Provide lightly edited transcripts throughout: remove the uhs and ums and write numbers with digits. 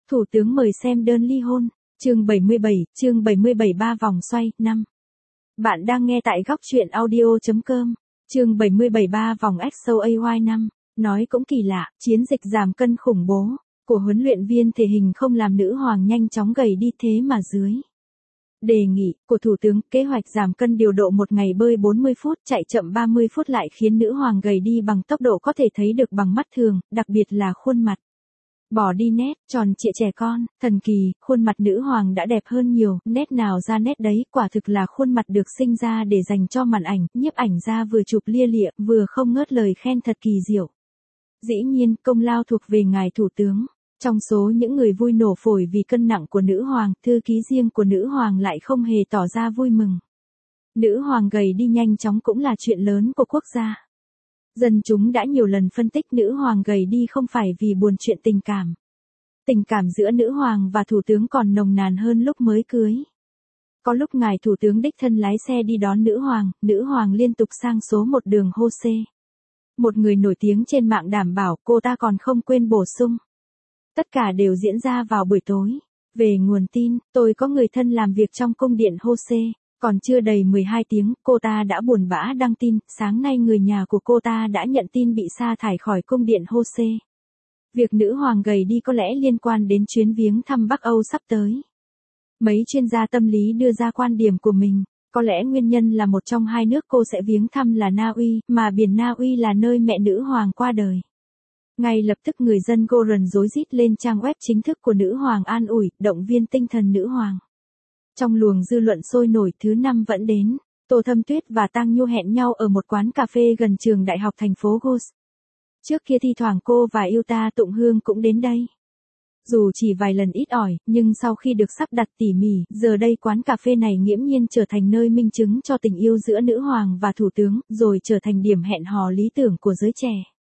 Thủ tướng mời xem đơn ly hôn. Chương 77 ba vòng xoay, 5. Bạn đang nghe tại góc truyện audio.com. Chương 77 ba vòng XOAY 5. Nói cũng kỳ lạ, chiến dịch giảm cân khủng bố của huấn luyện viên thể hình không làm nữ hoàng nhanh chóng gầy đi thế mà dưới đề nghị của Thủ tướng, kế hoạch giảm cân điều độ một ngày bơi 40 phút, chạy chậm 30 phút lại khiến nữ hoàng gầy đi bằng tốc độ có thể thấy được bằng mắt thường, đặc biệt là khuôn mặt. Bỏ đi nét, tròn trịa trẻ con, thần kỳ, khuôn mặt nữ hoàng đã đẹp hơn nhiều, nét nào ra nét đấy, quả thực là khuôn mặt được sinh ra để dành cho màn ảnh, nhiếp ảnh ra vừa chụp lia lịa, vừa không ngớt lời khen thật kỳ diệu. Dĩ nhiên, công lao thuộc về ngài Thủ tướng. Trong số những người vui nổ phổi vì cân nặng của nữ hoàng, thư ký riêng của nữ hoàng lại không hề tỏ ra vui mừng. Nữ hoàng gầy đi nhanh chóng cũng là chuyện lớn của quốc gia. Dân chúng đã nhiều lần phân tích nữ hoàng gầy đi không phải vì buồn chuyện tình cảm. Tình cảm giữa nữ hoàng và thủ tướng còn nồng nàn hơn lúc mới cưới. Có lúc ngài thủ tướng đích thân lái xe đi đón nữ hoàng liên tục sang số một đường Jose. Một người nổi tiếng trên mạng đảm bảo cô ta còn không quên bổ sung. Tất cả đều diễn ra vào buổi tối. Về nguồn tin, tôi có người thân làm việc trong cung điện Jose. Còn chưa đầy 12 tiếng, cô ta đã buồn bã đăng tin, sáng nay người nhà của cô ta đã nhận tin bị sa thải khỏi cung điện Jose. Việc nữ hoàng gầy đi có lẽ liên quan đến chuyến viếng thăm Bắc Âu sắp tới. Mấy chuyên gia tâm lý đưa ra quan điểm của mình, có lẽ nguyên nhân là một trong hai nước cô sẽ viếng thăm là Na Uy, mà biển Na Uy là nơi mẹ nữ hoàng qua đời. Ngay lập tức người dân Goran rối rít lên trang web chính thức của nữ hoàng an ủi, động viên tinh thần nữ hoàng. Trong luồng dư luận sôi nổi, thứ năm vẫn đến, Tô Thâm Tuyết và Tang Nhu hẹn nhau ở một quán cà phê gần trường đại học thành phố Gos. Trước kia thi thoảng cô và Yuta Tụng Hương cũng đến đây. Dù chỉ vài lần ít ỏi, nhưng sau khi được sắp đặt tỉ mỉ, giờ đây quán cà phê này nghiễm nhiên trở thành nơi minh chứng cho tình yêu giữa nữ hoàng và thủ tướng, rồi trở thành điểm hẹn hò lý tưởng của giới trẻ.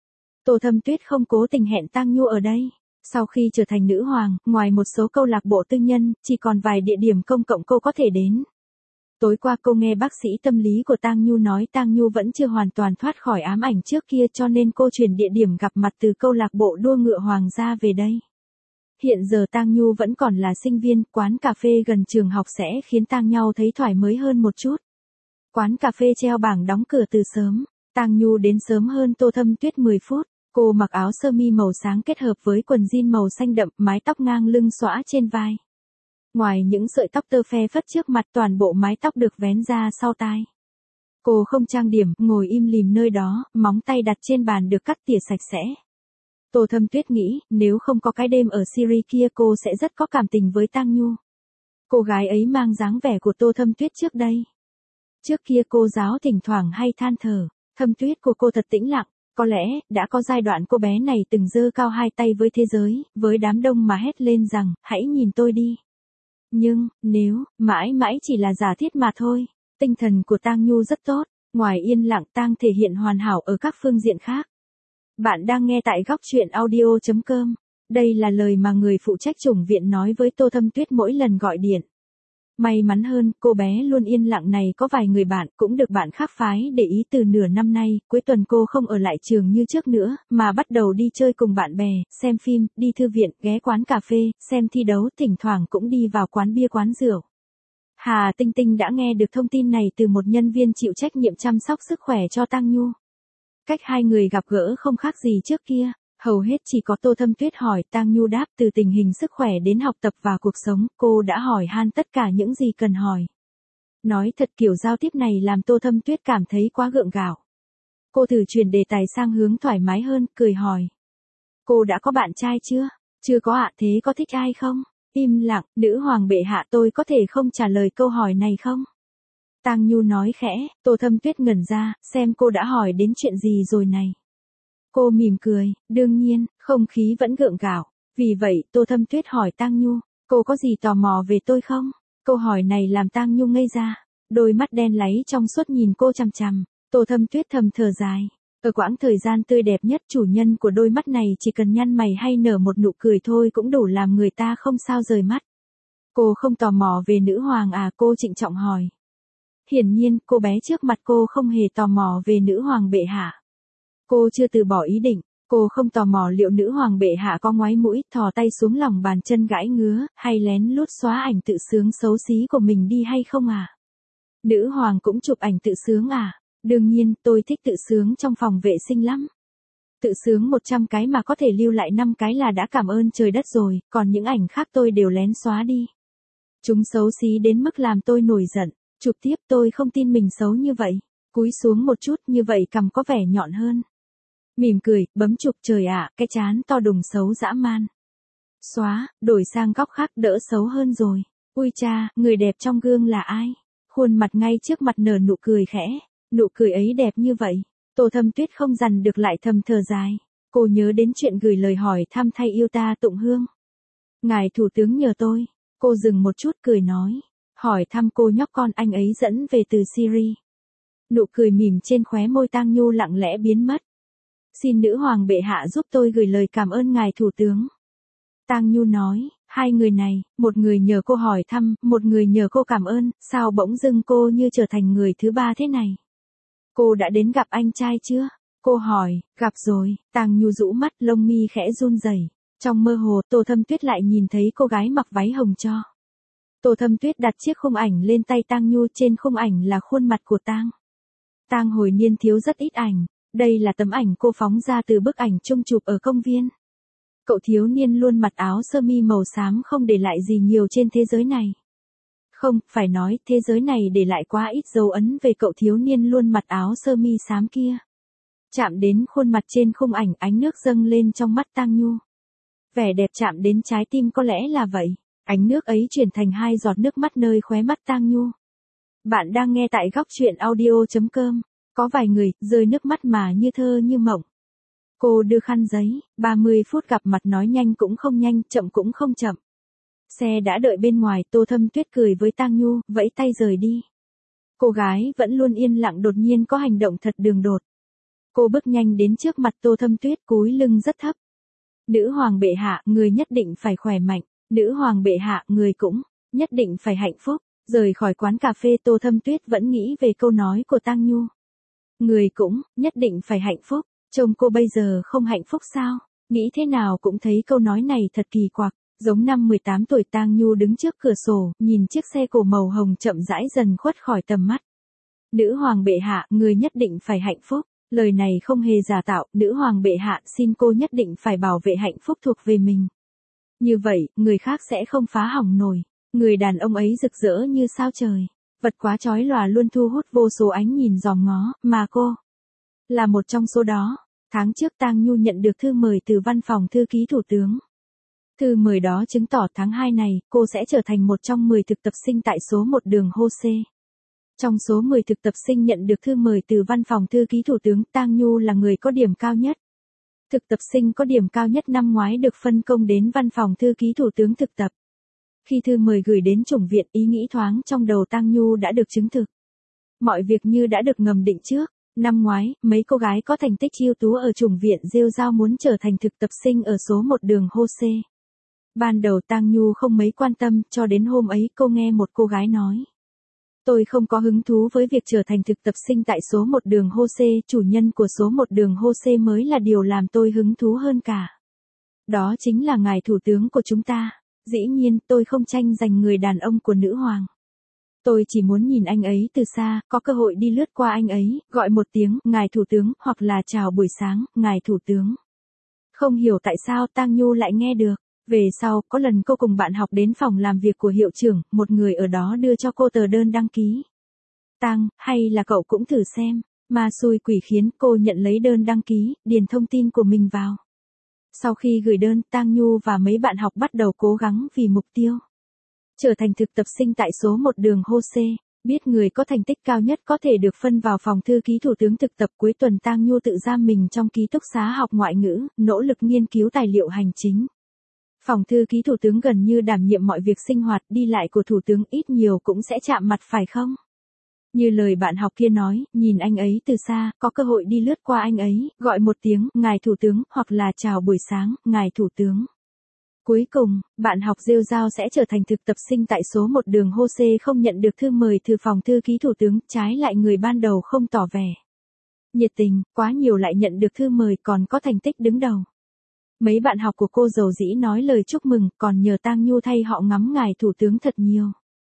Tô Thâm Tuyết không cố tình hẹn Tang Nhu ở đây. Sau khi trở thành nữ hoàng, ngoài một số câu lạc bộ tư nhân, chỉ còn vài địa điểm công cộng cô có thể đến. Tối qua cô nghe bác sĩ tâm lý của Tang Nhu nói Tang Nhu vẫn chưa hoàn toàn thoát khỏi ám ảnh trước kia cho nên cô chuyển địa điểm gặp mặt từ câu lạc bộ đua ngựa hoàng gia về đây. Hiện giờ Tang Nhu vẫn còn là sinh viên, quán cà phê gần trường học sẽ khiến Tang Nhu thấy thoải mái hơn một chút. Quán cà phê treo bảng đóng cửa từ sớm, Tang Nhu đến sớm hơn Tô Thâm Tuyết 10 phút. Cô mặc áo sơ mi màu sáng kết hợp với quần jean màu xanh đậm, mái tóc ngang lưng xõa trên vai. Ngoài những sợi tóc tơ phe phất trước mặt, toàn bộ mái tóc được vén ra sau tai. Cô không trang điểm, ngồi im lìm nơi đó, móng tay đặt trên bàn được cắt tỉa sạch sẽ. Tô Thâm Tuyết nghĩ, nếu không có cái đêm ở Syria kia cô sẽ rất có cảm tình với Tang Nhu. Cô gái ấy mang dáng vẻ của Tô Thâm Tuyết trước đây. Trước kia cô giáo thỉnh thoảng hay than thở, Thâm Tuyết của cô thật tĩnh lặng. Có lẽ, đã có giai đoạn cô bé này từng giơ cao hai tay với thế giới, với đám đông mà hét lên rằng, hãy nhìn tôi đi. Nhưng, nếu, mãi mãi chỉ là giả thiết mà thôi, tinh thần của Tang Nhu rất tốt, ngoài yên lặng Tang thể hiện hoàn hảo ở các phương diện khác. Bạn đang nghe tại góc truyện audio.com, đây là lời mà người phụ trách chủng viện nói với Tô Thâm Tuyết mỗi lần gọi điện. May mắn hơn, cô bé luôn yên lặng này có vài người bạn cũng được bạn khác phái để ý từ nửa năm nay, cuối tuần cô không ở lại trường như trước nữa, mà bắt đầu đi chơi cùng bạn bè, xem phim, đi thư viện, ghé quán cà phê, xem thi đấu, thỉnh thoảng cũng đi vào quán bia quán rượu. Hà Tinh Tinh đã nghe được thông tin này từ một nhân viên chịu trách nhiệm chăm sóc sức khỏe cho Tang Nhu. Cách hai người gặp gỡ không khác gì trước kia. Hầu hết chỉ có Tô Thâm Tuyết hỏi, Tang Nhu đáp, từ tình hình sức khỏe đến học tập và cuộc sống, cô đã hỏi han tất cả những gì cần hỏi. Nói thật kiểu giao tiếp này làm Tô Thâm Tuyết cảm thấy quá gượng gạo. Cô thử chuyển đề tài sang hướng thoải mái hơn, cười hỏi. Cô đã có bạn trai chưa? Chưa có ạ, thế có thích ai không? Im lặng, nữ hoàng bệ hạ tôi có thể không trả lời câu hỏi này không? Tang Nhu nói khẽ, Tô Thâm Tuyết ngẩn ra, xem cô đã hỏi đến chuyện gì rồi này. Cô mỉm cười, đương nhiên, không khí vẫn gượng gạo. Vì vậy, Tô Thâm Tuyết hỏi Tang Nhu, cô có gì tò mò về tôi không? Câu hỏi này làm Tang Nhu ngây ra. Đôi mắt đen láy trong suốt nhìn cô chằm chằm. Tô Thâm Tuyết thầm thở dài. Ở quãng thời gian tươi đẹp nhất, chủ nhân của đôi mắt này chỉ cần nhăn mày hay nở một nụ cười thôi cũng đủ làm người ta không sao rời mắt. Cô không tò mò về nữ hoàng à? Cô trịnh trọng hỏi. Hiển nhiên, cô bé trước mặt cô không hề tò mò về nữ hoàng bệ hạ. Cô chưa từ bỏ ý định, Cô không tò mò liệu nữ hoàng bệ hạ có ngoái mũi, thò tay xuống lòng bàn chân gãi ngứa, hay lén lút xóa ảnh tự sướng xấu xí của mình đi hay không à? Nữ hoàng cũng chụp ảnh tự sướng à? Đương nhiên, tôi thích tự sướng trong phòng vệ sinh lắm. Tự sướng 100 cái mà có thể lưu lại 5 cái là đã cảm ơn trời đất rồi, còn những ảnh khác tôi đều lén xóa đi. Chúng xấu xí đến mức làm tôi nổi giận. Chụp tiếp, tôi không tin mình xấu như vậy. Cúi xuống một chút, như vậy cằm có vẻ nhọn hơn. Mỉm cười, bấm chụp, trời ạ, cái trán to đùng xấu dã man. Xóa, đổi sang góc khác, đỡ xấu hơn rồi. Ui cha, người đẹp trong gương là ai? Khuôn mặt ngay trước mặt nở nụ cười khẽ. Nụ cười ấy đẹp như vậy. Tô Thâm Tuyết không dằn được lại thầm thở dài. Cô nhớ đến chuyện gửi lời hỏi thăm thay yêu ta tụng hương. Ngài thủ tướng nhờ tôi. Cô dừng một chút cười nói. Hỏi thăm cô nhóc con anh ấy dẫn về từ Syria. Nụ cười mỉm trên khóe môi Tang Nhu lặng lẽ biến mất. Xin nữ hoàng bệ hạ giúp tôi gửi lời cảm ơn ngài thủ tướng. Tang Nhu nói, hai người này, một người nhờ cô hỏi thăm, một người nhờ cô cảm ơn, sao bỗng dưng cô như trở thành người thứ ba thế này? Cô đã đến gặp anh trai chưa? Cô hỏi, gặp rồi. Tang Nhu rũ mắt, lông mi khẽ run rẩy. Trong mơ hồ, Tô Thâm Tuyết lại nhìn thấy cô gái mặc váy hồng cho. Tô Thâm Tuyết đặt chiếc khung ảnh lên tay Tang Nhu, trên khung ảnh là khuôn mặt của Tang hồi niên thiếu rất ít ảnh. Đây là tấm ảnh cô phóng ra từ bức ảnh chung chụp ở công viên. Cậu thiếu niên luôn mặc áo sơ mi màu xám không để lại gì nhiều trên thế giới này. Không, phải nói, thế giới này để lại quá ít dấu ấn về cậu thiếu niên luôn mặc áo sơ mi xám kia. Chạm đến khuôn mặt trên khung ảnh, ánh nước dâng lên trong mắt Tang Nhu. Vẻ đẹp chạm đến trái tim, có lẽ là vậy. Ánh nước ấy chuyển thành 2 giọt nước mắt nơi khóe mắt Tang Nhu. Bạn đang nghe tại góc truyện audio.com. Có vài người, rơi nước mắt mà như thơ như mộng. Cô đưa khăn giấy, 30 phút gặp mặt nói nhanh cũng không nhanh, chậm cũng không chậm. Xe đã đợi bên ngoài, Tô Thâm Tuyết cười với Tang Nhu, vẫy tay rời đi. Cô gái vẫn luôn yên lặng đột nhiên có hành động thật đường đột. Cô bước nhanh đến trước mặt Tô Thâm Tuyết, cúi lưng rất thấp. Nữ hoàng bệ hạ, người nhất định phải khỏe mạnh. Nữ hoàng bệ hạ, người cũng nhất định phải hạnh phúc. Rời khỏi quán cà phê, Tô Thâm Tuyết vẫn nghĩ về câu nói của Tang Nhu. Người cũng nhất định phải hạnh phúc. Trông cô bây giờ không hạnh phúc sao? Nghĩ thế nào cũng thấy câu nói này thật kỳ quặc. Giống năm 18 tuổi, Tang Nhu đứng trước cửa sổ, nhìn chiếc xe cổ màu hồng chậm rãi dần khuất khỏi tầm mắt. Nữ hoàng bệ hạ, người nhất định phải hạnh phúc. Lời này không hề giả tạo, nữ hoàng bệ hạ xin cô nhất định phải bảo vệ hạnh phúc thuộc về mình. Như vậy, người khác sẽ không phá hỏng nổi. Người đàn ông ấy rực rỡ như sao trời. Vật quá chói lòa luôn thu hút vô số ánh nhìn dòm ngó, mà cô là một trong số đó. Tháng trước Tang Nhu nhận được thư mời từ văn phòng thư ký thủ tướng. Thư mời đó chứng tỏ tháng 2 này, cô sẽ trở thành một trong 10 thực tập sinh tại số 1 đường Hô-xê. Trong số 10 thực tập sinh nhận được thư mời từ văn phòng thư ký thủ tướng, Tang Nhu là người có điểm cao nhất. Thực tập sinh có điểm cao nhất năm ngoái được phân công đến văn phòng thư ký thủ tướng thực tập. Khi thư mời gửi đến chủng viện, ý nghĩ thoáng trong đầu Tang Nhu đã được chứng thực. Mọi việc như đã được ngầm định trước. Năm ngoái, mấy cô gái có thành tích ưu tú ở chủng viện rêu rao muốn trở thành thực tập sinh ở số 1 đường Hô-xê. Ban đầu Tang Nhu không mấy quan tâm, cho đến hôm ấy cô nghe một cô gái nói. Tôi không có hứng thú với việc trở thành thực tập sinh tại số 1 đường Hô-xê, chủ nhân của số 1 đường Hô-xê mới là điều làm tôi hứng thú hơn cả. Đó chính là ngài thủ tướng của chúng ta. Dĩ nhiên, tôi không tranh giành người đàn ông của nữ hoàng. Tôi chỉ muốn nhìn anh ấy từ xa, có cơ hội đi lướt qua anh ấy, gọi một tiếng, ngài thủ tướng, hoặc là chào buổi sáng, ngài thủ tướng. Không hiểu tại sao Tang Nhu lại nghe được. Về sau, có lần cô cùng bạn học đến phòng làm việc của hiệu trưởng, một người ở đó đưa cho cô tờ đơn đăng ký. Tang, hay là cậu cũng thử xem. Ma xui quỷ khiến, cô nhận lấy đơn đăng ký, điền thông tin của mình vào. Sau khi gửi đơn, Tang Nhu và mấy bạn học bắt đầu cố gắng vì mục tiêu trở thành thực tập sinh tại số 1 đường Hô-xê. Biết người có thành tích cao nhất có thể được phân vào phòng thư ký thủ tướng thực tập, cuối tuần Tang Nhu tự giam mình trong ký túc xá học ngoại ngữ, nỗ lực nghiên cứu tài liệu hành chính. Phòng thư ký thủ tướng gần như đảm nhiệm mọi việc sinh hoạt đi lại của thủ tướng, ít nhiều cũng sẽ chạm mặt phải không? Như lời bạn học kia nói, nhìn anh ấy từ xa, có cơ hội đi lướt qua anh ấy, gọi một tiếng, ngài thủ tướng, hoặc là chào buổi sáng, ngài thủ tướng. Cuối cùng, bạn học rêu rao sẽ trở thành thực tập sinh tại số 1 đường Hô-xê không nhận được thư mời từ phòng thư ký thủ tướng, trái lại người ban đầu không tỏ vẻ nhiệt tình, quá nhiều lại nhận được thư mời còn có thành tích đứng đầu. Mấy bạn học của cô dầu dĩ nói lời chúc mừng, còn nhờ Tang Nhu thay họ ngắm ngài thủ tướng thật nhiều.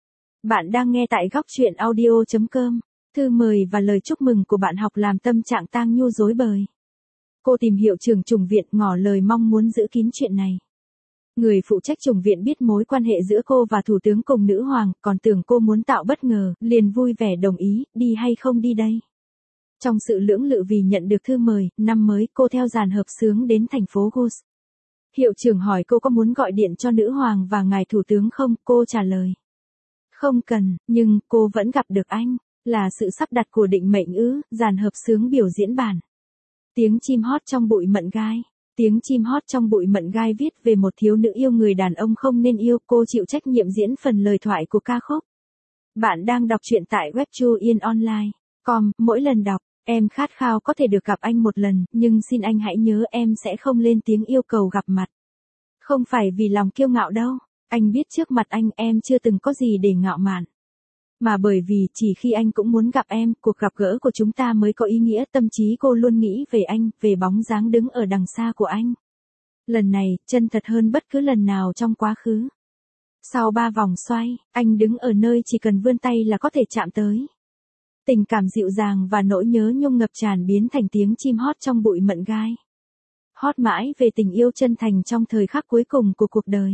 Bạn đang nghe tại góc truyện audio.com. Thư mời và lời chúc mừng của bạn học làm tâm trạng Tang Nhu rối bời. Cô tìm hiệu trưởng chủng viện ngỏ lời mong muốn giữ kín chuyện này. Người phụ trách chủng viện biết mối quan hệ giữa cô và thủ tướng cùng nữ hoàng, còn tưởng cô muốn tạo bất ngờ, liền vui vẻ đồng ý, đi hay không đi đây. Trong sự lưỡng lự vì nhận được thư mời, năm mới cô theo dàn hợp xướng đến thành phố Gus. Hiệu trưởng hỏi cô có muốn gọi điện cho nữ hoàng và ngài thủ tướng không, cô trả lời. Không cần, nhưng cô vẫn gặp được anh, là sự sắp đặt của định mệnh ư, dàn hợp xướng biểu diễn bản. Tiếng chim hót trong bụi mận gai. Tiếng chim hót trong bụi mận gai viết về một thiếu nữ yêu người đàn ông không nên yêu, cô chịu trách nhiệm diễn phần lời thoại của ca khúc. Bạn đang đọc truyện tại webchuyenonline.com, mỗi lần đọc, em khát khao có thể được gặp anh một lần, nhưng xin anh hãy nhớ em sẽ không lên tiếng yêu cầu gặp mặt. Không phải vì lòng kiêu ngạo đâu, anh biết trước mặt anh em chưa từng có gì để ngạo mạn. Mà bởi vì chỉ khi anh cũng muốn gặp em, cuộc gặp gỡ của chúng ta mới có ý nghĩa. Tâm trí cô luôn nghĩ về anh, về bóng dáng đứng ở đằng xa của anh. Lần này, chân thật hơn bất cứ lần nào trong quá khứ. Sau 3 vòng xoay, anh đứng ở nơi chỉ cần vươn tay là có thể chạm tới. Tình cảm dịu dàng và nỗi nhớ nhung ngập tràn biến thành tiếng chim hót trong bụi mận gai. Hót mãi về tình yêu chân thành trong thời khắc cuối cùng của cuộc đời.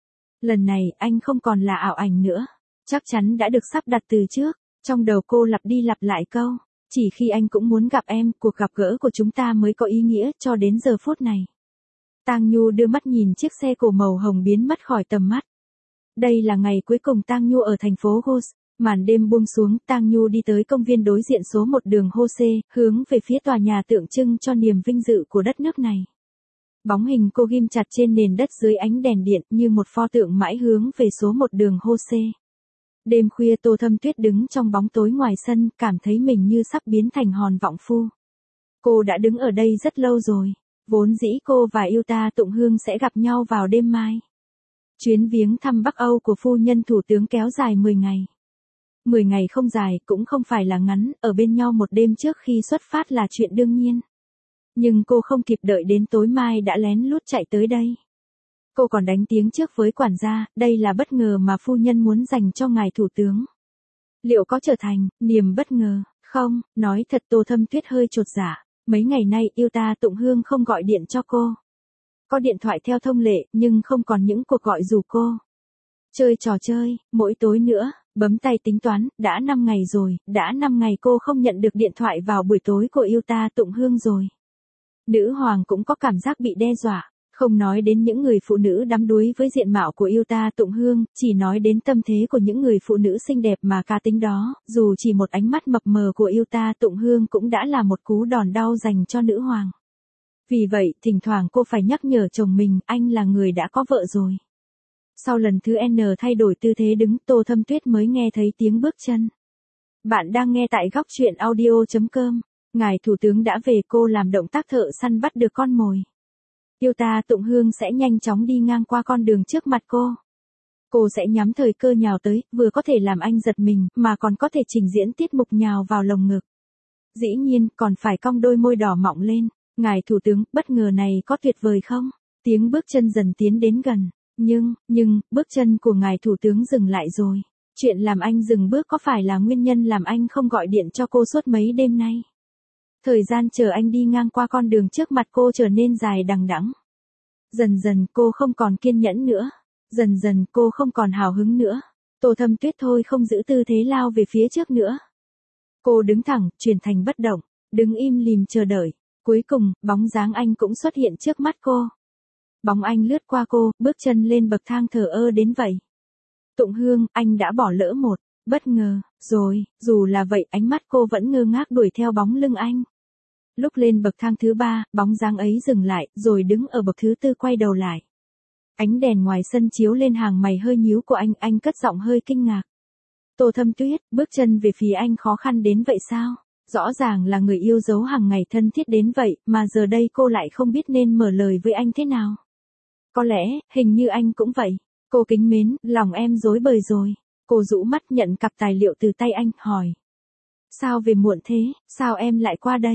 Lần này, anh không còn là ảo ảnh nữa. Chắc chắn đã được sắp đặt từ trước, trong đầu cô lặp đi lặp lại câu, chỉ khi anh cũng muốn gặp em, cuộc gặp gỡ của chúng ta mới có ý nghĩa cho đến giờ phút này. Tang Nhu đưa mắt nhìn chiếc xe cổ màu hồng biến mất khỏi tầm mắt. Đây là ngày cuối cùng Tang Nhu ở thành phố Gus, màn đêm buông xuống, Tang Nhu đi tới công viên đối diện số 1 đường Jose, hướng về phía tòa nhà tượng trưng cho niềm vinh dự của đất nước này. Bóng hình cô ghim chặt trên nền đất dưới ánh đèn điện như một pho tượng mãi hướng về số 1 đường Jose. Đêm khuya Tô Thâm Tuyết đứng trong bóng tối ngoài sân, cảm thấy mình như sắp biến thành hòn vọng phu. Cô đã đứng ở đây rất lâu rồi, vốn dĩ cô và Yuta Tụng Hương sẽ gặp nhau vào đêm mai. Chuyến viếng thăm Bắc Âu của phu nhân thủ tướng kéo dài 10 ngày. 10 ngày không dài, cũng không phải là ngắn, ở bên nhau một đêm trước khi xuất phát là chuyện đương nhiên. Nhưng cô không kịp đợi đến tối mai đã lén lút chạy tới đây. Cô còn đánh tiếng trước với quản gia, đây là bất ngờ mà phu nhân muốn dành cho ngài thủ tướng. Liệu có trở thành niềm bất ngờ? Không, nói thật Tô Thâm Tuyết hơi chột dạ. Mấy ngày nay Yuta Tụng Hương không gọi điện cho cô. Có điện thoại theo thông lệ, nhưng không còn những cuộc gọi rủ cô chơi trò chơi, mỗi tối nữa, bấm tay tính toán, đã 5 ngày rồi, đã 5 ngày cô không nhận được điện thoại vào buổi tối của Yuta Tụng Hương rồi. Nữ hoàng cũng có cảm giác bị đe dọa. Không nói đến những người phụ nữ đắm đuối với diện mạo của Yuta Tụng Hương, chỉ nói đến tâm thế của những người phụ nữ xinh đẹp mà cá tính đó, dù chỉ một ánh mắt mập mờ của Yuta Tụng Hương cũng đã là một cú đòn đau dành cho nữ hoàng. Vì vậy, thỉnh thoảng cô phải nhắc nhở chồng mình, anh là người đã có vợ rồi. Sau lần thứ N thay đổi tư thế đứng, Tô Thâm Tuyết mới nghe thấy tiếng bước chân. Bạn đang nghe tại góc truyện audio.com. Ngài thủ tướng đã về, cô làm động tác thợ săn bắt được con mồi. Yuta Tụng Hương sẽ nhanh chóng đi ngang qua con đường trước mặt cô. Cô sẽ nhắm thời cơ nhào tới, vừa có thể làm anh giật mình, mà còn có thể trình diễn tiết mục nhào vào lồng ngực. Dĩ nhiên, còn phải cong đôi môi đỏ mọng lên. Ngài thủ tướng, bất ngờ này có tuyệt vời không? Tiếng bước chân dần tiến đến gần. Nhưng, bước chân của ngài thủ tướng dừng lại rồi. Chuyện làm anh dừng bước có phải là nguyên nhân làm anh không gọi điện cho cô suốt mấy đêm nay? Thời gian chờ anh đi ngang qua con đường trước mặt cô trở nên dài đằng đẵng. Dần dần cô không còn kiên nhẫn nữa. Dần dần cô không còn hào hứng nữa. Tô Thâm Tuyết thôi không giữ tư thế lao về phía trước nữa. Cô đứng thẳng, chuyển thành bất động, đứng im lìm chờ đợi. Cuối cùng, bóng dáng anh cũng xuất hiện trước mắt cô. Bóng anh lướt qua cô, bước chân lên bậc thang thờ ơ đến vậy. Tụng Hương, anh đã bỏ lỡ một bất ngờ rồi, dù là vậy ánh mắt cô vẫn ngơ ngác đuổi theo bóng lưng anh. Lúc lên bậc thang thứ 3, bóng dáng ấy dừng lại, rồi đứng ở bậc thứ 4 quay đầu lại. Ánh đèn ngoài sân chiếu lên hàng mày hơi nhíu của anh cất giọng hơi kinh ngạc. Tô Thâm Tuyết, bước chân về phía anh khó khăn đến vậy sao? Rõ ràng là người yêu dấu hàng ngày thân thiết đến vậy, mà giờ đây cô lại không biết nên mở lời với anh thế nào. Có lẽ, hình như anh cũng vậy. Cô kính mến, lòng em rối bời rồi. Cô rũ mắt nhận cặp tài liệu từ tay anh, hỏi. Sao về muộn thế, sao em lại qua đây?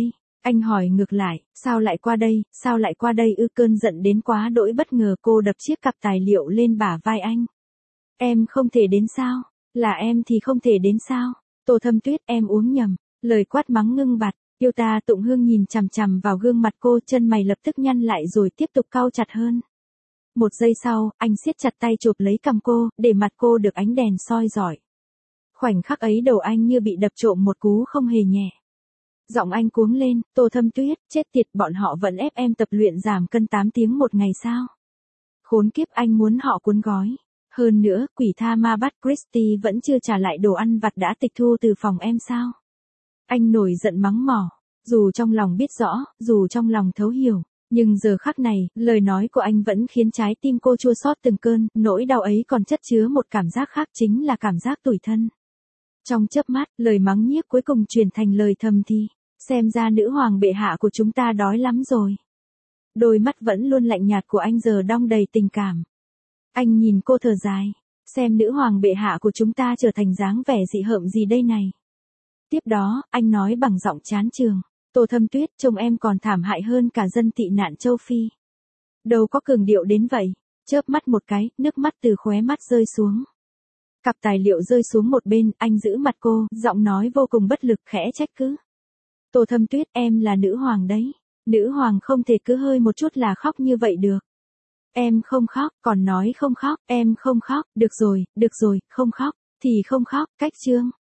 Anh hỏi ngược lại, sao lại qua đây ư? Cơn giận đến quá đỗi bất ngờ, cô đập chiếc cặp tài liệu lên bả vai anh. Em không thể đến sao? Là em thì không thể đến sao? Tô Thâm Tuyết, em uống nhầm. Lời quát mắng ngưng bặt, Yêu Ta Tụng Hương nhìn chằm chằm vào gương mặt cô, chân mày lập tức nhăn lại rồi tiếp tục cau chặt hơn. Một giây sau, anh siết chặt tay chụp lấy cằm cô, để mặt cô được ánh đèn soi rọi. Khoảnh khắc ấy đầu anh như bị đập trộm một cú không hề nhẹ. Giọng anh cuống lên, Tô Thâm Tuyết, chết tiệt, bọn họ vẫn ép em tập luyện giảm cân 8 tiếng một ngày sao? Khốn kiếp, anh muốn họ cuốn gói. Hơn nữa, quỷ tha ma bắt Christie vẫn chưa trả lại đồ ăn vặt đã tịch thu từ phòng em sao? Anh nổi giận mắng mỏ, dù trong lòng biết rõ, dù trong lòng thấu hiểu, nhưng giờ khắc này, lời nói của anh vẫn khiến trái tim cô chua xót từng cơn, nỗi đau ấy còn chất chứa một cảm giác khác, chính là cảm giác tủi thân. Trong chớp mắt, lời mắng nhiếc cuối cùng chuyển thành lời thầm thì, xem ra nữ hoàng bệ hạ của chúng ta đói lắm rồi. Đôi mắt vẫn luôn lạnh nhạt của anh giờ đong đầy tình cảm. Anh nhìn cô thở dài, xem nữ hoàng bệ hạ của chúng ta trở thành dáng vẻ dị hợm gì đây này. Tiếp đó, anh nói bằng giọng chán chường, Tô Thâm Tuyết, trông em còn thảm hại hơn cả dân tị nạn châu Phi. Đâu có cường điệu đến vậy. Chớp mắt một cái, nước mắt từ khóe mắt rơi xuống. Cặp tài liệu rơi xuống một bên, anh giữ mặt cô, giọng nói vô cùng bất lực, khẽ trách cứ. Tô Thâm Tuyết, em là nữ hoàng đấy. Nữ hoàng không thể cứ hơi một chút là khóc như vậy được. Em không khóc, còn nói không khóc, em không khóc, được rồi, không khóc, thì không khóc, cách chương.